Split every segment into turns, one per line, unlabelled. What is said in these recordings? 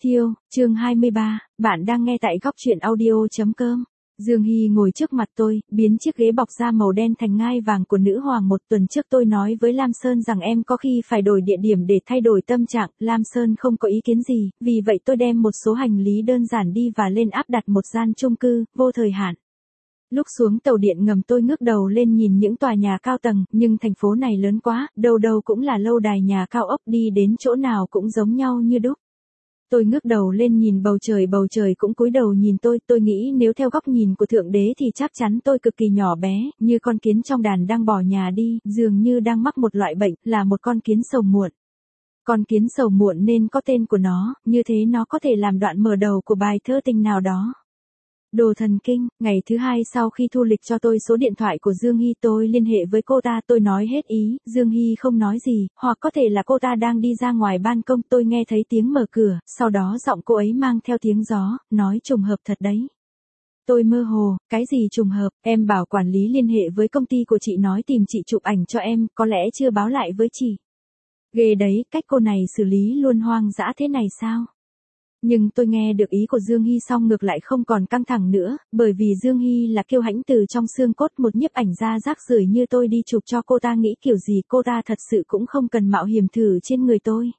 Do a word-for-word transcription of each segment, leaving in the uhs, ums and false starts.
Thiêu, chương hai mươi ba, bạn đang nghe tại góc truyện audio.com. Dương Hy ngồi trước mặt tôi, biến chiếc ghế bọc da màu đen thành ngai vàng của nữ hoàng. Một tuần trước tôi nói với Lam Sơn rằng em có khi phải đổi địa điểm để thay đổi tâm trạng, Lam Sơn không có ý kiến gì, vì vậy tôi đem một số hành lý đơn giản đi và lên áp đặt một gian chung cư, vô thời hạn. Lúc xuống tàu điện ngầm tôi ngước đầu lên nhìn những tòa nhà cao tầng, nhưng thành phố này lớn quá, đâu đâu cũng là lâu đài nhà cao ốc, đi đến chỗ nào cũng giống nhau như đúc. Tôi ngước đầu lên nhìn bầu trời, bầu trời cũng cúi đầu nhìn tôi, tôi nghĩ nếu theo góc nhìn của Thượng Đế thì chắc chắn tôi cực kỳ nhỏ bé, như con kiến trong đàn đang bỏ nhà đi, dường như đang mắc một loại bệnh, là một con kiến sầu muộn. Con kiến sầu muộn nên có tên của nó, như thế nó có thể làm đoạn mở đầu của bài thơ tình nào đó. Đồ thần kinh. Ngày thứ hai sau khi Thu Lịch cho tôi số điện thoại của Dương Hy, tôi liên hệ với cô ta, tôi nói hết ý, Dương Hy không nói gì, hoặc có thể là cô ta đang đi ra ngoài ban công. Tôi nghe thấy tiếng mở cửa, sau đó giọng cô ấy mang theo tiếng gió, nói trùng hợp thật đấy. Tôi mơ hồ, cái gì trùng hợp, em bảo quản lý liên hệ với công ty của chị nói tìm chị chụp ảnh cho em, có lẽ chưa báo lại với chị. Ghê đấy, cách cô này xử lý luôn hoang dã thế này sao? Nhưng tôi nghe được ý của Dương Hy xong ngược lại không còn căng thẳng nữa, bởi vì Dương Hy là kiêu hãnh từ trong xương cốt, một nhiếp ảnh gia rác rưởi như tôi đi chụp cho cô ta nghĩ kiểu gì cô ta thật sự cũng không cần mạo hiểm thử trên người tôi.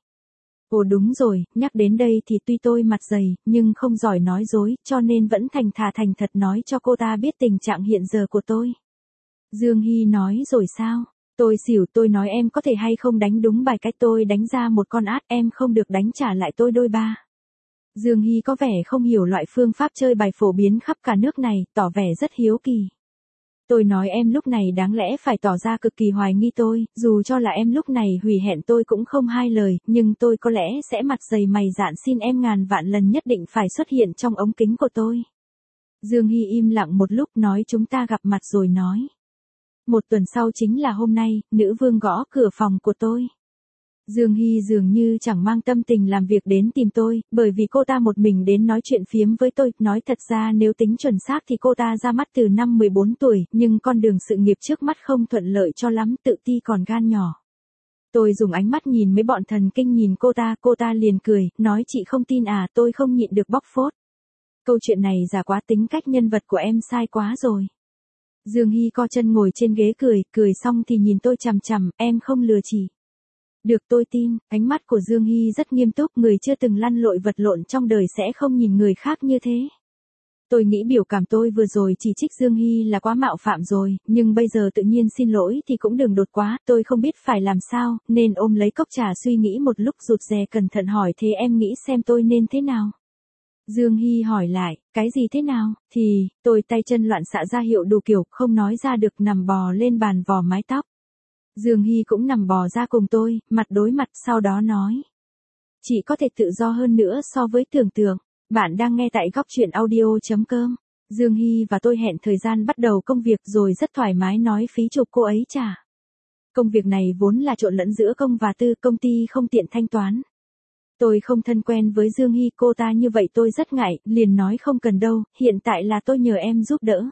Ồ đúng rồi, nhắc đến đây thì tuy tôi mặt dày, nhưng không giỏi nói dối, cho nên vẫn thành thà thành thật nói cho cô ta biết tình trạng hiện giờ của tôi. Dương Hy nói rồi sao? Tôi xỉu, tôi nói em có thể hay không đánh đúng bài cách tôi đánh ra một con át, em không được đánh trả lại tôi đôi ba. Dương Hy có vẻ không hiểu loại phương pháp chơi bài phổ biến khắp cả nước này, tỏ vẻ rất hiếu kỳ. Tôi nói em lúc này đáng lẽ phải tỏ ra cực kỳ hoài nghi tôi, dù cho là em lúc này hủy hẹn tôi cũng không hai lời, nhưng tôi có lẽ sẽ mặt dày mày dạn xin em ngàn vạn lần nhất định phải xuất hiện trong ống kính của tôi. Dương Hy im lặng một lúc, nói chúng ta gặp mặt rồi nói. Một tuần sau chính là hôm nay, nữ vương gõ cửa phòng của tôi. Dương Hy dường như chẳng mang tâm tình làm việc đến tìm tôi, bởi vì cô ta một mình đến nói chuyện phiếm với tôi, nói thật ra nếu tính chuẩn xác thì cô ta ra mắt từ năm mười bốn tuổi, nhưng con đường sự nghiệp trước mắt không thuận lợi cho lắm, tự ti còn gan nhỏ. Tôi dùng ánh mắt nhìn mấy bọn thần kinh nhìn cô ta, cô ta liền cười, nói chị không tin à, tôi không nhịn được bóc phốt. Câu chuyện này giả quá, tính cách nhân vật của em sai quá rồi. Dương Hy co chân ngồi trên ghế cười, cười xong thì nhìn tôi chằm chằm, em không lừa chị. Được, tôi tin. Ánh mắt của Dương Hy rất nghiêm túc, người chưa từng lăn lội vật lộn trong đời sẽ không nhìn người khác như thế. Tôi nghĩ biểu cảm tôi vừa rồi chỉ trích Dương Hy là quá mạo phạm rồi, nhưng bây giờ tự nhiên xin lỗi thì cũng đừng đột quá, tôi không biết phải làm sao, nên ôm lấy cốc trà suy nghĩ một lúc, rụt rè cẩn thận hỏi thế em nghĩ xem tôi nên thế nào? Dương Hy hỏi lại, cái gì thế nào? Thì, tôi tay chân loạn xạ ra hiệu đủ kiểu, không nói ra được, nằm bò lên bàn vò mái tóc. Dương Hy cũng nằm bò ra cùng tôi, mặt đối mặt, sau đó nói. Chị có thể tự do hơn nữa so với tưởng tượng. Bạn đang nghe tại góc truyện audio.com. Dương Hy và tôi hẹn thời gian bắt đầu công việc rồi rất thoải mái nói phí chụp cô ấy trả. Công việc này vốn là trộn lẫn giữa công và tư, công ty không tiện thanh toán. Tôi không thân quen với Dương Hy, cô ta như vậy tôi rất ngại, liền nói không cần đâu, hiện tại là tôi nhờ em giúp đỡ.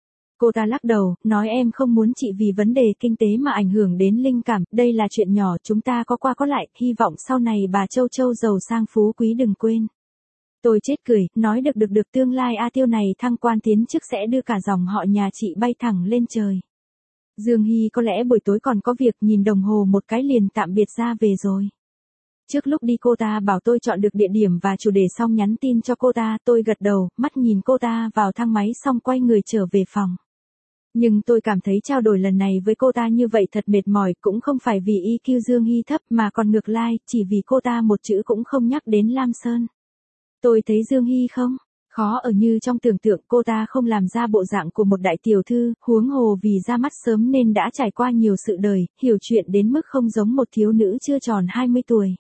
Cô ta lắc đầu, nói em không muốn chị vì vấn đề kinh tế mà ảnh hưởng đến linh cảm, đây là chuyện nhỏ, chúng ta có qua có lại, hy vọng sau này bà Châu Châu giàu sang phú quý đừng quên. Tôi chết cười, nói được được được, tương lai A Tiêu này thăng quan tiến chức sẽ đưa cả dòng họ nhà chị bay thẳng lên trời. Dương Hy có lẽ buổi tối còn có việc, nhìn đồng hồ một cái liền tạm biệt ra về rồi. Trước lúc đi cô ta bảo tôi chọn được địa điểm và chủ đề xong nhắn tin cho cô ta, tôi gật đầu, mắt nhìn cô ta vào thang máy xong quay người trở về phòng. Nhưng tôi cảm thấy trao đổi lần này với cô ta như vậy thật mệt mỏi, cũng không phải vì i kiu Dương Hy thấp mà còn ngược lại, chỉ vì cô ta một chữ cũng không nhắc đến Lam Sơn. Tôi thấy Dương Hy không khó ở như trong tưởng tượng, cô ta không làm ra bộ dạng của một đại tiểu thư, huống hồ vì ra mắt sớm nên đã trải qua nhiều sự đời, hiểu chuyện đến mức không giống một thiếu nữ chưa tròn hai mươi tuổi.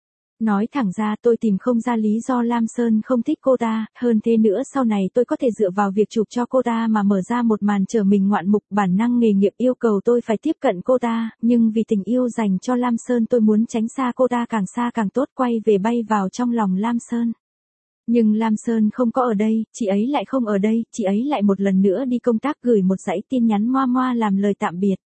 Nói thẳng ra tôi tìm không ra lý do Lam Sơn không thích cô ta, hơn thế nữa sau này tôi có thể dựa vào việc chụp cho cô ta mà mở ra một màn trở mình ngoạn mục, bản năng nghề nghiệp yêu cầu tôi phải tiếp cận cô ta, nhưng vì tình yêu dành cho Lam Sơn tôi muốn tránh xa cô ta càng xa càng tốt, quay về bay vào trong lòng Lam Sơn. Nhưng Lam Sơn không có ở đây, chị ấy lại không ở đây, chị ấy lại một lần nữa đi công tác gửi một dãy tin nhắn ngoa ngoa làm lời tạm biệt.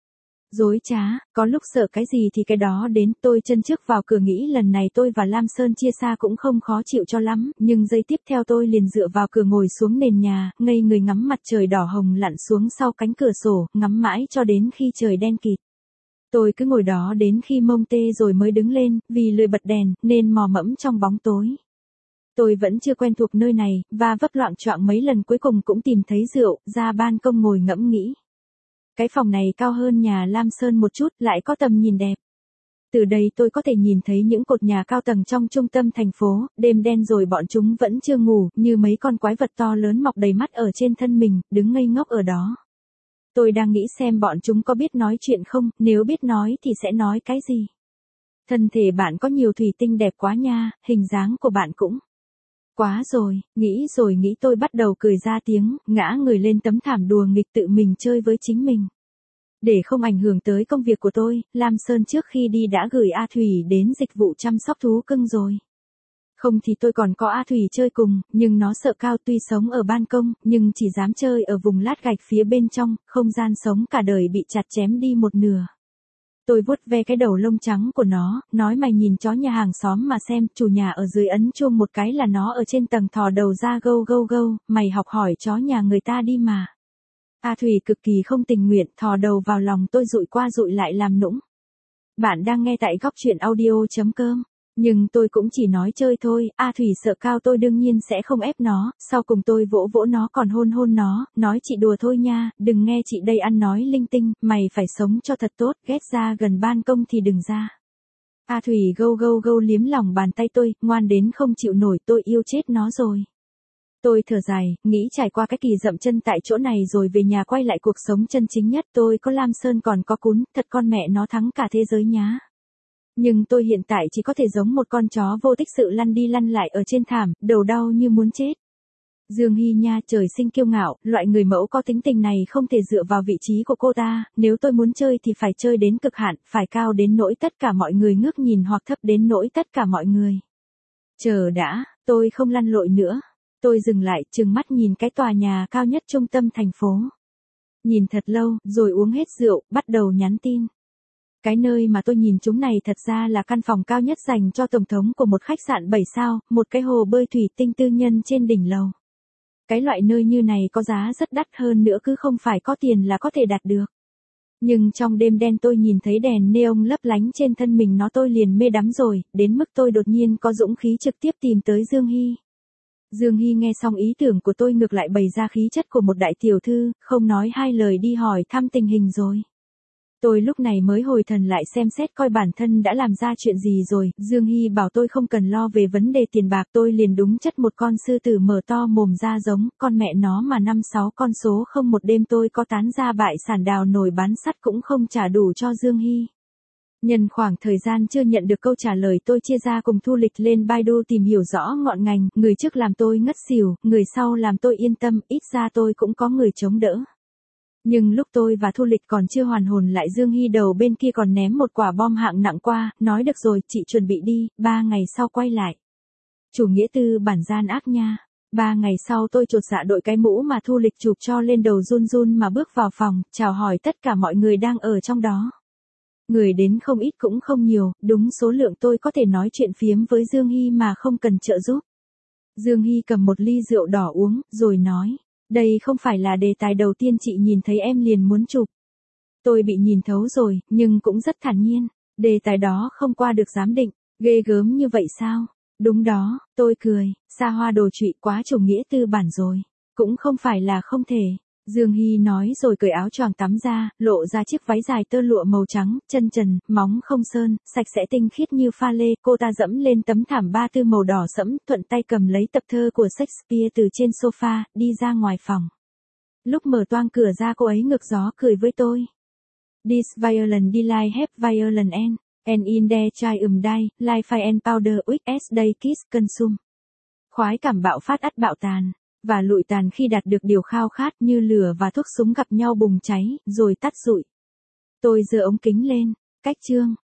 Dối trá, có lúc sợ cái gì thì cái đó đến, tôi chân trước vào cửa nghĩ lần này tôi và Lam Sơn chia xa cũng không khó chịu cho lắm, nhưng giây tiếp theo tôi liền dựa vào cửa ngồi xuống nền nhà, ngây người ngắm mặt trời đỏ hồng lặn xuống sau cánh cửa sổ, ngắm mãi cho đến khi trời đen kịt. Tôi cứ ngồi đó đến khi mông tê rồi mới đứng lên, vì lười bật đèn, nên mò mẫm trong bóng tối. Tôi vẫn chưa quen thuộc nơi này, và vấp loạng choạng mấy lần cuối cùng cũng tìm thấy rượu, ra ban công ngồi ngẫm nghĩ. Cái phòng này cao hơn nhà Lam Sơn một chút, lại có tầm nhìn đẹp. Từ đây tôi có thể nhìn thấy những cột nhà cao tầng trong trung tâm thành phố, đêm đen rồi bọn chúng vẫn chưa ngủ, như mấy con quái vật to lớn mọc đầy mắt ở trên thân mình, đứng ngây ngốc ở đó. Tôi đang nghĩ xem bọn chúng có biết nói chuyện không, nếu biết nói thì sẽ nói cái gì. Thân thể bạn có nhiều thủy tinh đẹp quá nha, hình dáng của bạn cũng. Quá rồi, nghĩ rồi nghĩ tôi bắt đầu cười ra tiếng, ngã người lên tấm thảm đùa nghịch tự mình chơi với chính mình. Để không ảnh hưởng tới công việc của tôi, Lam Sơn trước khi đi đã gửi A Thủy đến dịch vụ chăm sóc thú cưng rồi. Không thì tôi còn có A Thủy chơi cùng, nhưng nó sợ cao tuy sống ở ban công, nhưng chỉ dám chơi ở vùng lát gạch phía bên trong, không gian sống cả đời bị chặt chém đi một nửa. Tôi vuốt ve cái đầu lông trắng của nó, nói mày nhìn chó nhà hàng xóm mà xem, chủ nhà ở dưới ấn chuông một cái là nó ở trên tầng thò đầu ra gâu gâu gâu, mày học hỏi chó nhà người ta đi mà. A Thủy cực kỳ không tình nguyện, thò đầu vào lòng tôi dụi qua dụi lại làm nũng. Bạn đang nghe tại góc truyện audio chấm com. Nhưng tôi cũng chỉ nói chơi thôi, A Thủy sợ cao tôi đương nhiên sẽ không ép nó, sau cùng tôi vỗ vỗ nó còn hôn hôn nó, nói chị đùa thôi nha, đừng nghe chị đây ăn nói linh tinh, mày phải sống cho thật tốt, ghét ra gần ban công thì đừng ra. A Thủy gâu gâu gâu liếm lòng bàn tay tôi, ngoan đến không chịu nổi, tôi yêu chết nó rồi. Tôi thở dài, nghĩ trải qua cái kỳ dậm chân tại chỗ này rồi về nhà quay lại cuộc sống chân chính nhất, tôi có Lam Sơn còn có cún, thật con mẹ nó thắng cả thế giới nhá. Nhưng tôi hiện tại chỉ có thể giống một con chó vô tích sự lăn đi lăn lại ở trên thảm, đầu đau như muốn chết. Dương Hy nha, trời sinh kiêu ngạo, loại người mẫu có tính tình này không thể dựa vào vị trí của cô ta, nếu tôi muốn chơi thì phải chơi đến cực hạn, phải cao đến nỗi tất cả mọi người ngước nhìn hoặc thấp đến nỗi tất cả mọi người. Chờ đã, tôi không lăn lội nữa. Tôi dừng lại, trừng mắt nhìn cái tòa nhà cao nhất trung tâm thành phố. Nhìn thật lâu, rồi uống hết rượu, bắt đầu nhắn tin. Cái nơi mà tôi nhìn chúng này thật ra là căn phòng cao nhất dành cho tổng thống của một khách sạn bảy sao, một cái hồ bơi thủy tinh tư nhân trên đỉnh lầu. Cái loại nơi như này có giá rất đắt hơn nữa, cứ không phải có tiền là có thể đạt được. Nhưng trong đêm đen tôi nhìn thấy đèn neon lấp lánh trên thân mình nó tôi liền mê đắm rồi, đến mức tôi đột nhiên có dũng khí trực tiếp tìm tới Dương Hy. Dương Hy nghe xong ý tưởng của tôi ngược lại bày ra khí chất của một đại tiểu thư, không nói hai lời đi hỏi thăm tình hình rồi. Tôi lúc này mới hồi thần lại xem xét coi bản thân đã làm ra chuyện gì rồi, Dương Hy bảo tôi không cần lo về vấn đề tiền bạc, tôi liền đúng chất một con sư tử mở to mồm ra giống, con mẹ nó mà năm sáu con số không một đêm tôi có tán ra bại sản đào nồi bán sắt cũng không trả đủ cho Dương Hy. Nhân khoảng thời gian chưa nhận được câu trả lời tôi chia ra cùng Thu Lịch lên Baidu tìm hiểu rõ ngọn ngành, người trước làm tôi ngất xỉu, người sau làm tôi yên tâm, ít ra tôi cũng có người chống đỡ. Nhưng lúc tôi và Thu Lịch còn chưa hoàn hồn lại Dương Hy đầu bên kia còn ném một quả bom hạng nặng qua, nói được rồi, chị chuẩn bị đi, ba ngày sau quay lại. Chủ nghĩa tư bản gian ác nha. Ba ngày sau tôi chột dạ đội cái mũ mà Thu Lịch chụp cho lên đầu run run mà bước vào phòng, chào hỏi tất cả mọi người đang ở trong đó. Người đến không ít cũng không nhiều, đúng số lượng tôi có thể nói chuyện phiếm với Dương Hy mà không cần trợ giúp. Dương Hy cầm một ly rượu đỏ uống, rồi nói. Đây không phải là đề tài đầu tiên chị nhìn thấy em liền muốn chụp. Tôi bị nhìn thấu rồi, nhưng cũng rất thản nhiên. Đề tài đó không qua được giám định. Ghê gớm như vậy sao? Đúng đó, tôi cười. Xa hoa đồ trụy quá chủ nghĩa tư bản rồi. Cũng không phải là không thể. Dương Hy nói rồi cởi áo choàng tắm ra, lộ ra chiếc váy dài tơ lụa màu trắng, chân trần, móng không sơn, sạch sẽ tinh khiết như pha lê. Cô ta dẫm lên tấm thảm ba tư màu đỏ sẫm, thuận tay cầm lấy tập thơ của Shakespeare từ trên sofa, đi ra ngoài phòng. Lúc mở toang cửa ra cô ấy ngược gió cười với tôi. This violin delight have violin and, and in their chai um die, like fire and powder which as they kiss consume. Khoái cảm bạo phát ắt bạo tàn. Và lụi tàn khi đạt được điều khao khát như lửa và thuốc súng gặp nhau bùng cháy, rồi tắt rụi. Tôi giơ ống kính lên, cách chương.